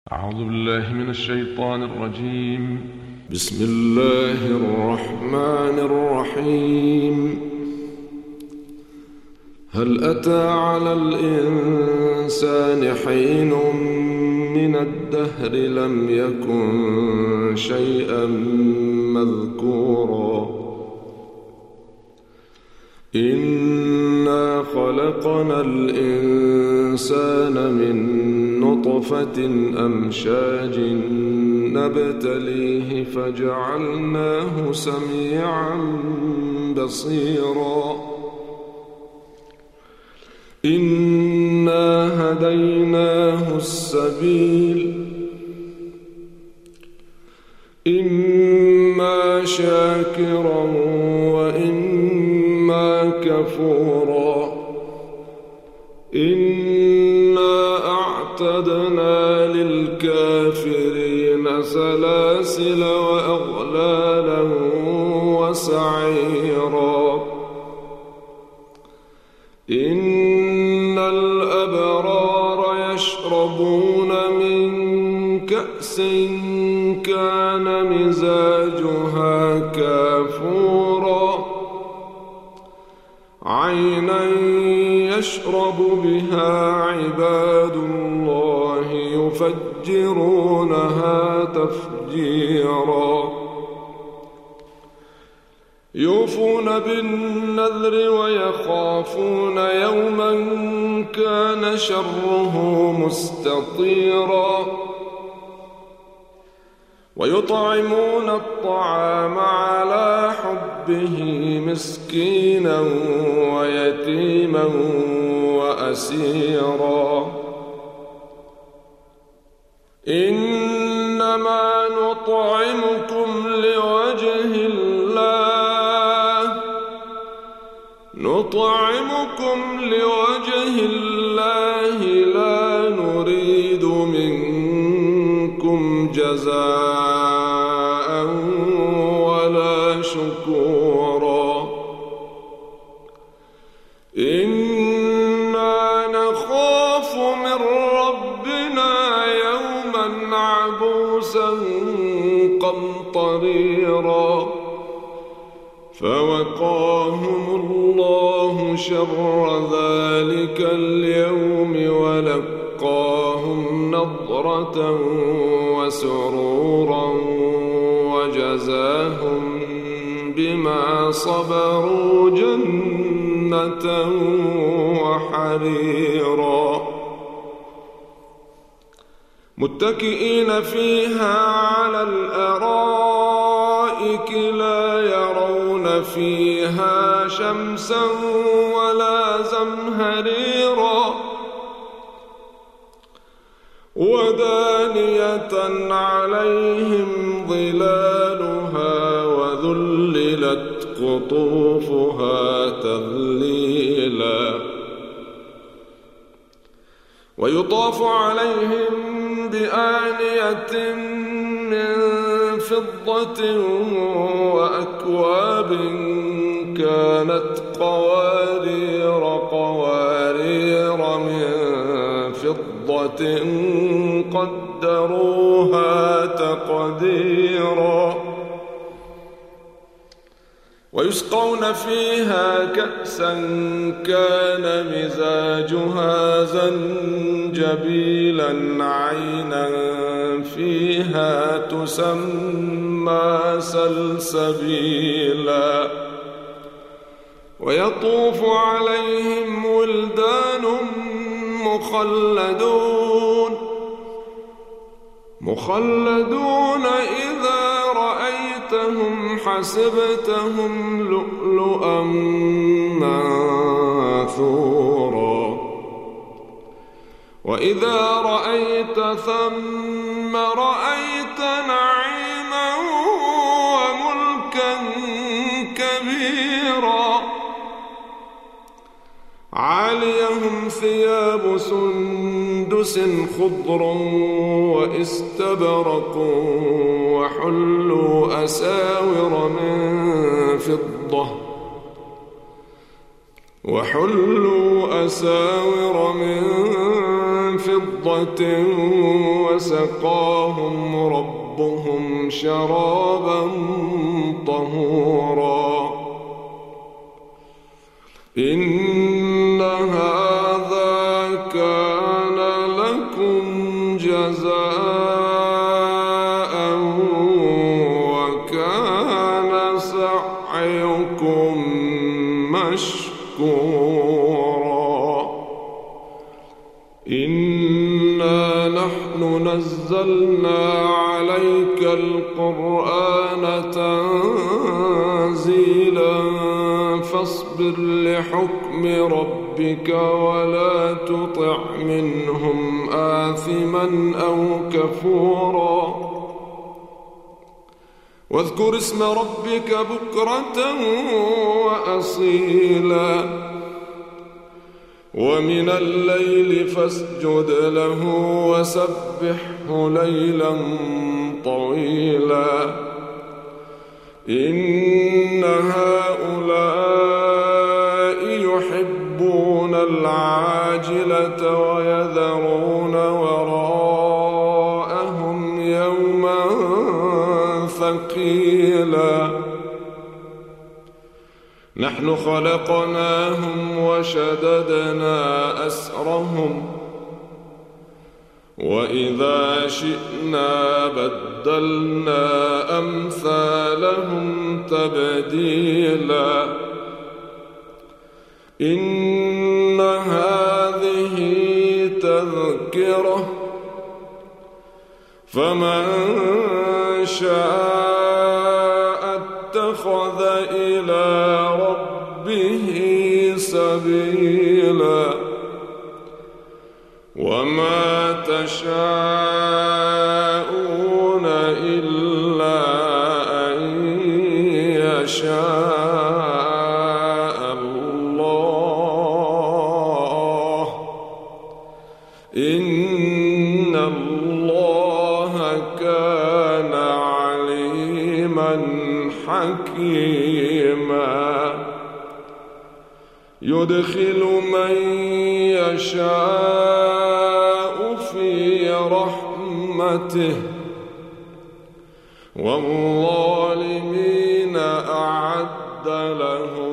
أعوذ بالله من الشيطان الرجيم. بسم الله الرحمن الرحيم. هل أتى على الإنسان حين من الدهر لم يكن شيئا مذكورا إنا خلقنا الإنسان من نطفة أمشاج نبتليه فجعلناه سميعا بصيرا إنا هديناه السبيل إما شاكرا وإما كفورا إنا أعتدنا للكافرين سلاسل وأغلالا وسعيرا إن الأبرار يشربون من كأس كان مزاجها كافورا عينا يشرب بها عباد الله يفجرونها تفجيرا يوفون بالنذر ويخافون يوما كان شره مستطيرا ويطعمون الطعام على حبه مسكينا ويتيما وأسيرا إنما نطعمكم لوجه الله لا نريد منكم جزاء ولا شكورا إنا نخاف من ربنا يوما عبوسا قمطريرا فوقاهم الله شر ذلك اليوم ولقاهم نضرة وسرورا وجزاهم بما صبروا جنة وحريرا متكئين فيها على الأرائك لا يرون فيها شمسا ولا زمهريرا ودانية عليهم ظلالها وذللت قطوفها تذليلا ويطاف عليهم بآنية من فضة وأكواب كانت قوارير من فضة قدروها تقديرا ويسقون فيها كأسا كان مزاجها زنجبيلا عينا فيها تسمى سلسبيلا ويطوف عليهم ولدان مخلدون إذا رأيتهم حسبتهم لؤلؤا منثورا وإذا رأيت ثم رأيت نعيما وملكا كبيرا عاليهم ثياب سندس خضر واستبرق وحلوا أساور من فضة وسقاهم ربهم شرابا طهورا. إن هذا كان لكم جزاء وكان سعيكم مشكورا. إنا نحن نزلنا عليك القرآن تنزيلا فاصبر لحكم ربك ولا تطع منهم آثما أو كفورا. واذكر اسم ربك بكرة وأصيلا. ومن الليل فاسجد له وسبحه ليلا طويلا. إن هؤلاء يحبون العاجلة ويذرون وراءهم يوما ثقيلا. نحن خلقناهم وشددنا أسرهم وإذا شئنا بدلنا أمثالهم تبديلا. إن هذه تذكرة فمن شاء اتخذ إلى ربه سبيلا. وما تشاءون إلا أن يشاء الله. إن الله كان عليما حكيما. يدخل من يشاء في رحمته والظالمين أعد لهم